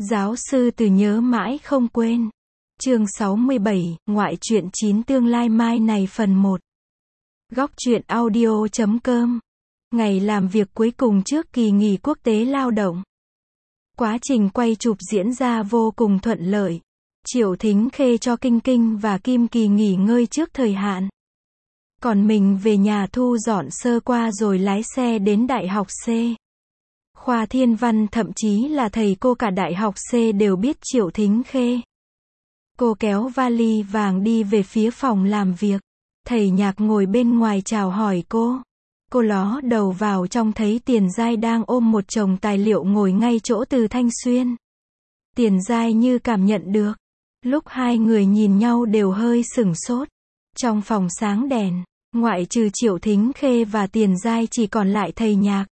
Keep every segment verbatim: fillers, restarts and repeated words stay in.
Giáo sư Từ nhớ mãi không quên. Chương sáu mươi bảy, ngoại truyện chín tương lai mai này phần một. Góc truyện audio chấm com. Ngày làm việc cuối cùng trước kỳ nghỉ quốc tế lao động. Quá trình quay chụp diễn ra vô cùng thuận lợi. Triệu Thính Khê cho Kinh Kinh và Kim Kỳ nghỉ ngơi trước thời hạn. Còn mình về nhà thu dọn sơ qua rồi lái xe đến Đại học C. Khoa Thiên Văn, thậm chí là thầy cô cả Đại học C đều biết Triệu Thính Khê. Cô kéo vali vàng đi về phía phòng làm việc. Thầy Nhạc ngồi bên ngoài chào hỏi cô. Cô ló đầu vào trong thấy Tiền Giai đang ôm một chồng tài liệu ngồi ngay chỗ Từ Thanh Xuyên. Tiền Giai như cảm nhận được. Lúc hai người nhìn nhau đều hơi sửng sốt. Trong phòng sáng đèn, ngoại trừ Triệu Thính Khê và Tiền Giai chỉ còn lại thầy Nhạc.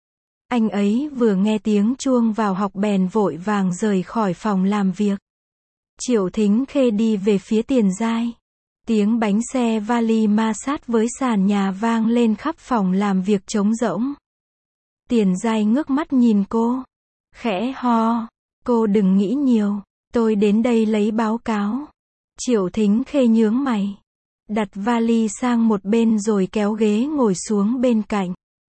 Anh ấy vừa nghe tiếng chuông vào học bèn vội vàng rời khỏi phòng làm việc. Triệu Thính Khê đi về phía Tiền Giai. Tiếng bánh xe vali ma sát với sàn nhà vang lên khắp phòng làm việc trống rỗng. Tiền Giai ngước mắt nhìn cô. Khẽ ho. Cô đừng nghĩ nhiều. Tôi đến đây lấy báo cáo. Triệu Thính Khê nhướng mày. Đặt vali sang một bên rồi kéo ghế ngồi xuống bên cạnh.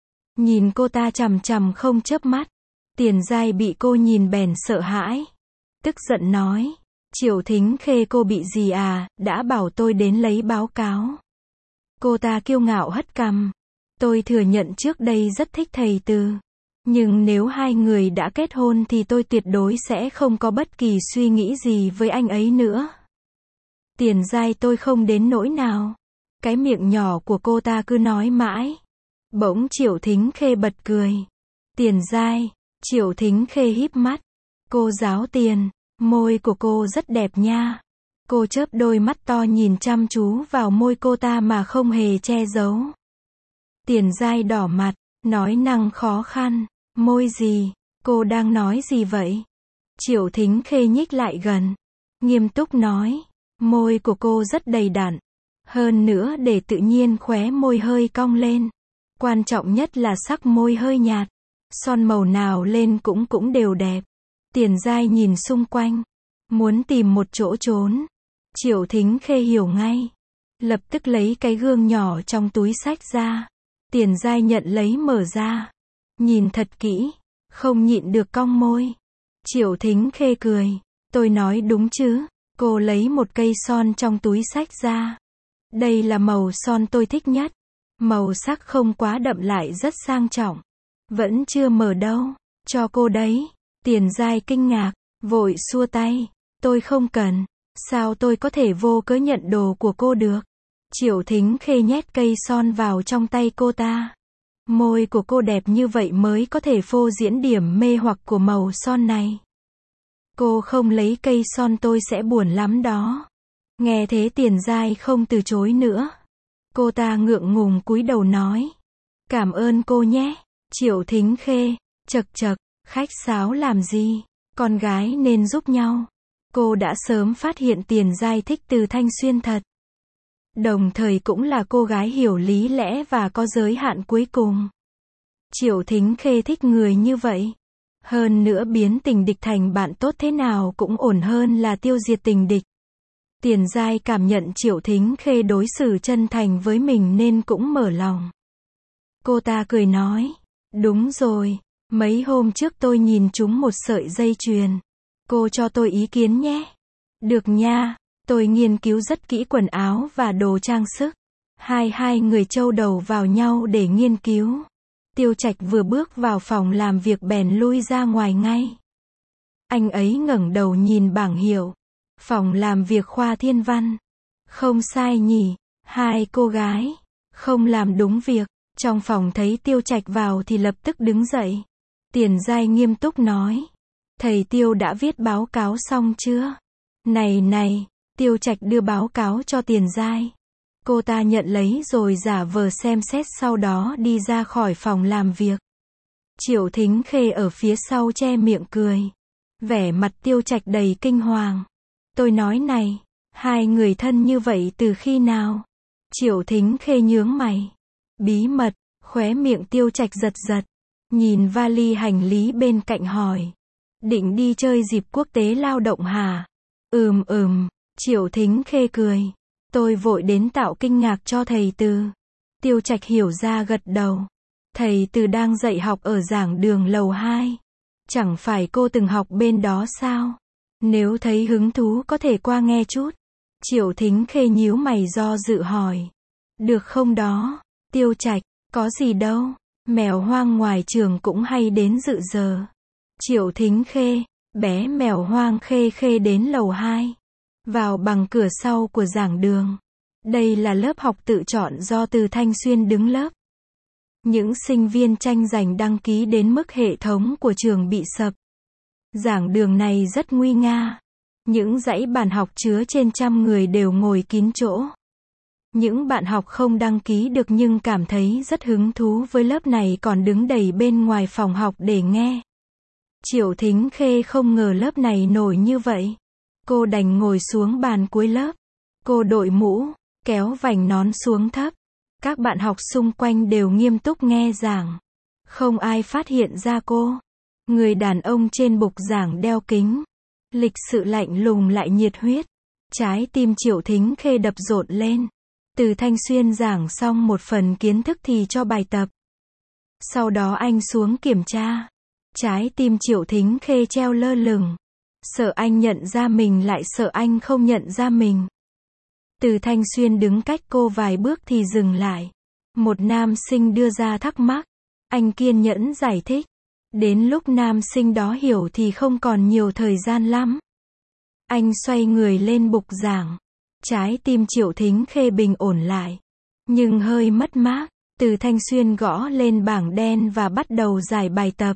Nhìn cô ta chằm chằm không chớp mắt. Tiền Giai bị cô nhìn bèn sợ hãi. Tức giận nói. Triệu Thính Khê, cô bị gì à, đã bảo tôi đến lấy báo cáo. Cô ta kiêu ngạo hất cằm. Tôi thừa nhận trước đây rất thích thầy Từ. Nhưng nếu hai người đã kết hôn thì tôi tuyệt đối sẽ không có bất kỳ suy nghĩ gì với anh ấy nữa. Tiền Giai, tôi không đến nỗi nào. Cái miệng nhỏ của cô ta cứ nói mãi. Bỗng Triệu Thính Khê bật cười. Tiền Giai. Triệu Thính Khê híp mắt. Cô giáo Tiền. Môi của cô rất đẹp nha. Cô chớp đôi mắt to nhìn chăm chú vào môi cô ta mà không hề che giấu. Tiền Giai đỏ mặt, nói năng khó khăn. Môi gì? Cô đang nói gì vậy? Triệu Thính Khê nhích lại gần. Nghiêm túc nói. Môi của cô rất đầy đặn. Hơn nữa để tự nhiên khóe môi hơi cong lên. Quan trọng nhất là sắc môi hơi nhạt. Son màu nào lên cũng cũng đều đẹp. Tiền Giai nhìn xung quanh. Muốn tìm một chỗ trốn. Triệu Thính Khê hiểu ngay. Lập tức lấy cái gương nhỏ trong túi xách ra. Tiền Giai nhận lấy mở ra. Nhìn thật kỹ. Không nhịn được cong môi. Triệu Thính Khê cười. Tôi nói đúng chứ. Cô lấy một cây son trong túi xách ra. Đây là màu son tôi thích nhất. Màu sắc không quá đậm lại rất sang trọng. Vẫn chưa mở đâu. Cho cô đấy. Tiền Giai kinh ngạc. Vội xua tay. Tôi không cần. Sao tôi có thể vô cớ nhận đồ của cô được? Triệu Thính Khê nhét cây son vào trong tay cô ta. Môi của cô đẹp như vậy mới có thể phô diễn điểm mê hoặc của màu son này. Cô không lấy cây son tôi sẽ buồn lắm đó. Nghe thế Tiền Giai không từ chối nữa. Cô ta ngượng ngùng cúi đầu nói. Cảm ơn cô nhé. Triệu Thính Khê. Chật chật, khách sáo làm gì? Con gái nên giúp nhau. Cô đã sớm phát hiện Tiền Giai thích Từ Thanh Xuyên thật. Đồng thời cũng là cô gái hiểu lý lẽ và có giới hạn cuối cùng. Triệu Thính Khê thích người như vậy. Hơn nữa biến tình địch thành bạn tốt thế nào cũng ổn hơn là tiêu diệt tình địch. Tiền Giai cảm nhận Triệu Thính Khê đối xử chân thành với mình nên cũng mở lòng. Cô ta cười nói. Đúng rồi. Mấy hôm trước tôi nhìn trúng một sợi dây chuyền. Cô cho tôi ý kiến nhé. Được nha. Tôi nghiên cứu rất kỹ quần áo và đồ trang sức. Hai hai người châu đầu vào nhau để nghiên cứu. Tiêu Trạch vừa bước vào phòng làm việc bèn lui ra ngoài ngay. Anh ấy ngẩng đầu nhìn bảng hiệu. Phòng làm việc khoa Thiên Văn. Không sai nhỉ. Hai cô gái. Không làm đúng việc. Trong phòng thấy Tiêu Trạch vào thì lập tức đứng dậy. Tiền Giai nghiêm túc nói. Thầy Tiêu đã viết báo cáo xong chưa? Này này. Tiêu Trạch đưa báo cáo cho Tiền Giai. Cô ta nhận lấy rồi giả vờ xem xét sau đó đi ra khỏi phòng làm việc. Triệu Thính Khê ở phía sau che miệng cười. Vẻ mặt Tiêu Trạch đầy kinh hoàng. Tôi nói này. Hai người thân như vậy từ khi nào? Triệu Thính Khê nhướng mày. Bí mật. Khóe miệng Tiêu Trạch giật giật. Nhìn vali hành lý bên cạnh hỏi. Định đi chơi dịp quốc tế lao động hả? Ừm ừm, Triệu Thính Khê cười. Tôi vội đến tạo kinh ngạc cho thầy Từ. Tiêu Trạch hiểu ra gật đầu. Thầy Từ đang dạy học ở giảng đường lầu hai. Chẳng phải cô từng học bên đó sao? Nếu thấy hứng thú có thể qua nghe chút. Triệu Thính Khê nhíu mày do dự hỏi. Được không đó? Tiêu Trạch, có gì đâu. Mèo hoang ngoài trường cũng hay đến dự giờ. Triệu Thính Khê, bé mèo hoang Khê Khê đến lầu hai. Vào bằng cửa sau của giảng đường. Đây là lớp học tự chọn do Từ Thanh Xuyên đứng lớp. Những sinh viên tranh giành đăng ký đến mức hệ thống của trường bị sập. Giảng đường này rất nguy nga. Những dãy bàn học chứa trên trăm người đều ngồi kín chỗ. Những bạn học không đăng ký được nhưng cảm thấy rất hứng thú với lớp này còn đứng đầy bên ngoài phòng học để nghe. Triệu Thính Khê không ngờ lớp này nổi như vậy. Cô đành ngồi xuống bàn cuối lớp. Cô đội mũ, kéo vành nón xuống thấp. Các bạn học xung quanh đều nghiêm túc nghe giảng. Không ai phát hiện ra cô. Người đàn ông trên bục giảng đeo kính. Lịch sự lạnh lùng lại nhiệt huyết. Trái tim Triệu Thính Khê đập rộn lên. Từ Thanh Xuyên giảng xong một phần kiến thức thì cho bài tập. Sau đó anh xuống kiểm tra. Trái tim Triệu Thính Khê treo lơ lửng. Sợ anh nhận ra mình lại sợ anh không nhận ra mình. Từ Thanh Xuyên đứng cách cô vài bước thì dừng lại. Một nam sinh đưa ra thắc mắc. Anh kiên nhẫn giải thích. Đến lúc nam sinh đó hiểu thì không còn nhiều thời gian lắm. Anh xoay người lên bục giảng. Trái tim Triệu Thính Khê bình ổn lại. Nhưng hơi mất mát. Từ Thanh Xuyên gõ lên bảng đen và bắt đầu giải bài tập.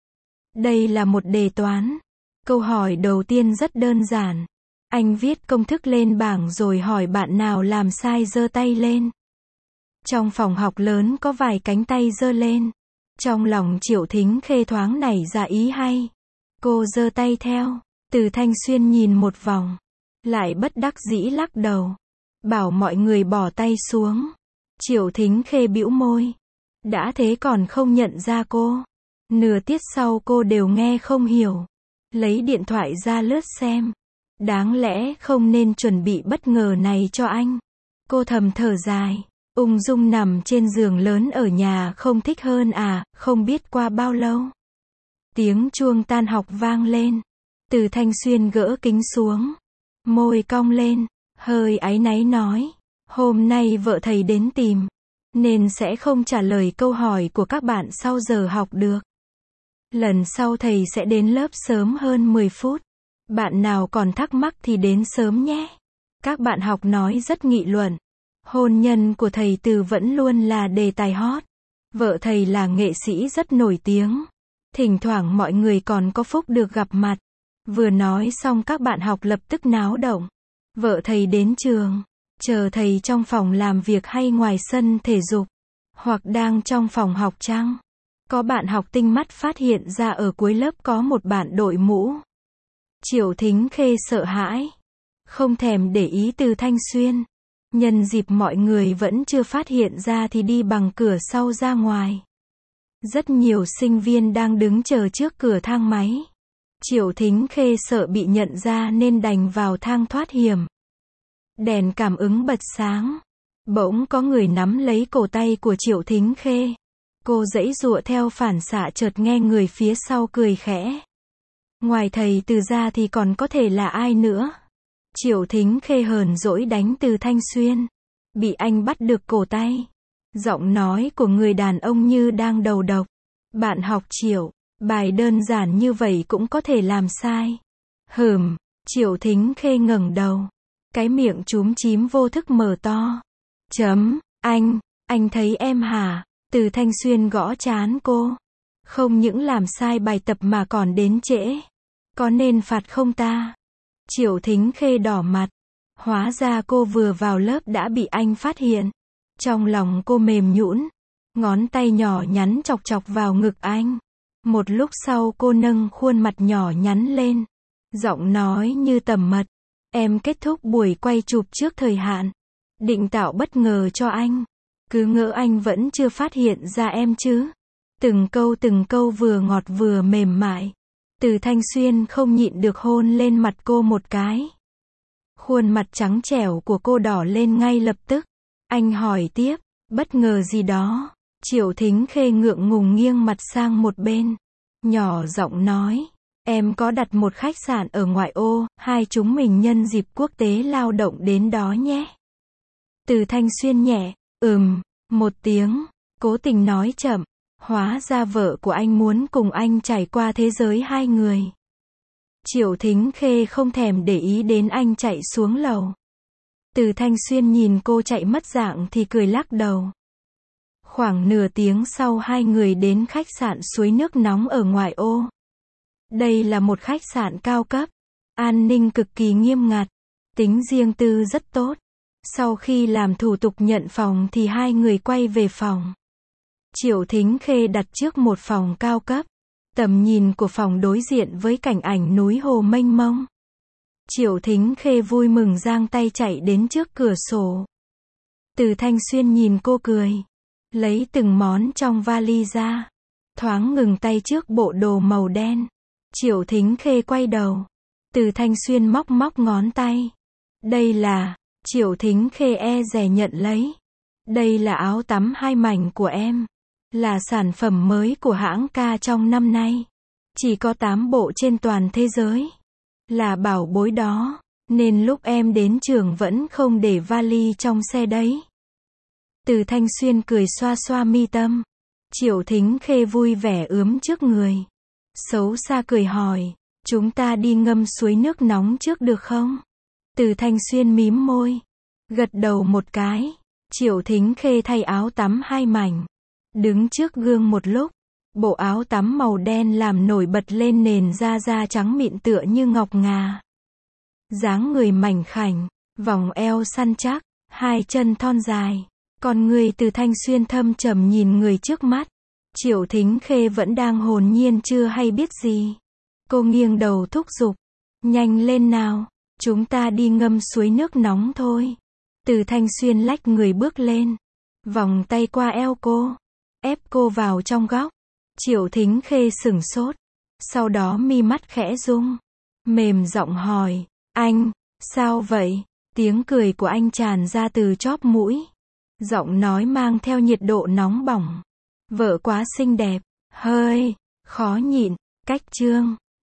Đây là một đề toán. Câu hỏi đầu tiên rất đơn giản. Anh viết công thức lên bảng rồi hỏi bạn nào làm sai giơ tay lên. Trong phòng học lớn có vài cánh tay giơ lên. Trong lòng Triệu Thính Khê thoáng nảy ra ý hay. Cô giơ tay theo. Từ Thanh Xuyên nhìn một vòng. Lại bất đắc dĩ lắc đầu. Bảo mọi người bỏ tay xuống. Triệu Thính Khê bĩu môi. Đã thế còn không nhận ra cô. Nửa tiết sau cô đều nghe không hiểu. Lấy điện thoại ra lướt xem. Đáng lẽ không nên chuẩn bị bất ngờ này cho anh. Cô thầm thở dài. Ung dung nằm trên giường lớn ở nhà không thích hơn à, không biết qua bao lâu. Tiếng chuông tan học vang lên. Từ Thanh Xuyên gỡ kính xuống. Môi cong lên, hơi áy náy nói. Hôm nay vợ thầy đến tìm. Nên sẽ không trả lời câu hỏi của các bạn sau giờ học được. Lần sau thầy sẽ đến lớp sớm hơn mười phút. Bạn nào còn thắc mắc thì đến sớm nhé. Các bạn học nói rất nghị luận. Hôn nhân của thầy Từ vẫn luôn là đề tài hot. Vợ thầy là nghệ sĩ rất nổi tiếng. Thỉnh thoảng mọi người còn có phúc được gặp mặt. Vừa nói xong các bạn học lập tức náo động. Vợ thầy đến trường. Chờ thầy trong phòng làm việc hay ngoài sân thể dục. Hoặc đang trong phòng học chăng? Có bạn học tinh mắt phát hiện ra ở cuối lớp có một bạn đội mũ. Triệu Thính Khê sợ hãi. Không thèm để ý Từ Thanh Xuyên. Nhân dịp mọi người vẫn chưa phát hiện ra thì đi bằng cửa sau ra ngoài. Rất nhiều sinh viên đang đứng chờ trước cửa thang máy. Triệu Thính Khê sợ bị nhận ra nên đành vào thang thoát hiểm. Đèn cảm ứng bật sáng. Bỗng có người nắm lấy cổ tay của Triệu Thính Khê. Cô giãy giụa theo phản xạ chợt nghe người phía sau cười khẽ. Ngoài thầy Từ ra thì còn có thể là ai nữa? Triệu Thính Khê hờn dỗi đánh Từ Thanh Xuyên. Bị anh bắt được cổ tay. Giọng nói của người đàn ông như đang đầu độc. Bạn học Triệu, bài đơn giản như vậy cũng có thể làm sai. Hừm, Triệu Thính Khê ngẩng đầu. Cái miệng chúm chím vô thức mở to. Chấm, anh, anh thấy em hả? Từ Thanh Xuyên gõ trán cô. Không những làm sai bài tập mà còn đến trễ. Có nên phạt không ta? Triệu Thính Khê đỏ mặt. Hóa ra cô vừa vào lớp đã bị anh phát hiện. Trong lòng cô mềm nhũn. Ngón tay nhỏ nhắn chọc chọc vào ngực anh. Một lúc sau cô nâng khuôn mặt nhỏ nhắn lên. Giọng nói như tầm mật. Em kết thúc buổi quay chụp trước thời hạn. Định tạo bất ngờ cho anh. Cứ ngỡ anh vẫn chưa phát hiện ra em chứ. Từng câu từng câu vừa ngọt vừa mềm mại. Từ Thanh Xuyên không nhịn được hôn lên mặt cô một cái. Khuôn mặt trắng trẻo của cô đỏ lên ngay lập tức. Anh hỏi tiếp, bất ngờ gì đó. Triệu Thính Khê ngượng ngùng nghiêng mặt sang một bên. Nhỏ giọng nói, em có đặt một khách sạn ở ngoại ô, hai chúng mình nhân dịp quốc tế lao động đến đó nhé. Từ Thanh Xuyên nhẹ, ừm, một tiếng, cố tình nói chậm. Hóa ra vợ của anh muốn cùng anh trải qua thế giới hai người. Triệu Thính Khê không thèm để ý đến anh chạy xuống lầu. Từ Thanh Xuyên nhìn cô chạy mất dạng thì cười lắc đầu. Khoảng nửa tiếng sau hai người đến khách sạn suối nước nóng ở ngoại ô. Đây là một khách sạn cao cấp, an ninh cực kỳ nghiêm ngặt, tính riêng tư rất tốt. Sau khi làm thủ tục nhận phòng thì hai người quay về phòng. Triệu Thính Khê đặt trước một phòng cao cấp. Tầm nhìn của phòng đối diện với cảnh ảnh núi hồ mênh mông. Triệu Thính Khê vui mừng giang tay chạy đến trước cửa sổ. Từ Thanh Xuyên nhìn cô cười. Lấy từng món trong vali ra. Thoáng ngừng tay trước bộ đồ màu đen. Triệu Thính Khê quay đầu. Từ Thanh Xuyên móc móc ngón tay. Đây là, Triệu Thính Khê e dè nhận lấy. Đây là áo tắm hai mảnh của em. Là sản phẩm mới của hãng ca trong năm nay. Chỉ có tám bộ trên toàn thế giới. Là bảo bối đó. Nên lúc em đến trường vẫn không để vali trong xe đấy. Từ Thanh Xuyên cười xoa xoa mi tâm. Triệu Thính Khê vui vẻ ướm trước người. Xấu xa cười hỏi. Chúng ta đi ngâm suối nước nóng trước được không? Từ Thanh Xuyên mím môi. Gật đầu một cái. Triệu Thính Khê thay áo tắm hai mảnh. Đứng trước gương một lúc. Bộ áo tắm màu đen làm nổi bật lên nền da da trắng mịn tựa như ngọc ngà. Dáng người mảnh khảnh. Vòng eo săn chắc. Hai chân thon dài. Còn người Từ Thanh Xuyên thâm trầm nhìn người trước mắt. Triệu Thính Khê vẫn đang hồn nhiên chưa hay biết gì. Cô nghiêng đầu thúc giục. Nhanh lên nào. Chúng ta đi ngâm suối nước nóng thôi. Từ Thanh Xuyên lách người bước lên. Vòng tay qua eo cô. Ép cô vào trong góc. Triệu Thính Khê sửng sốt. Sau đó mi mắt khẽ rung. Mềm giọng hỏi. Anh, sao vậy? Tiếng cười của anh tràn ra từ chóp mũi. Giọng nói mang theo nhiệt độ nóng bỏng. Vợ quá xinh đẹp. Hơi, khó nhịn. Cách chương.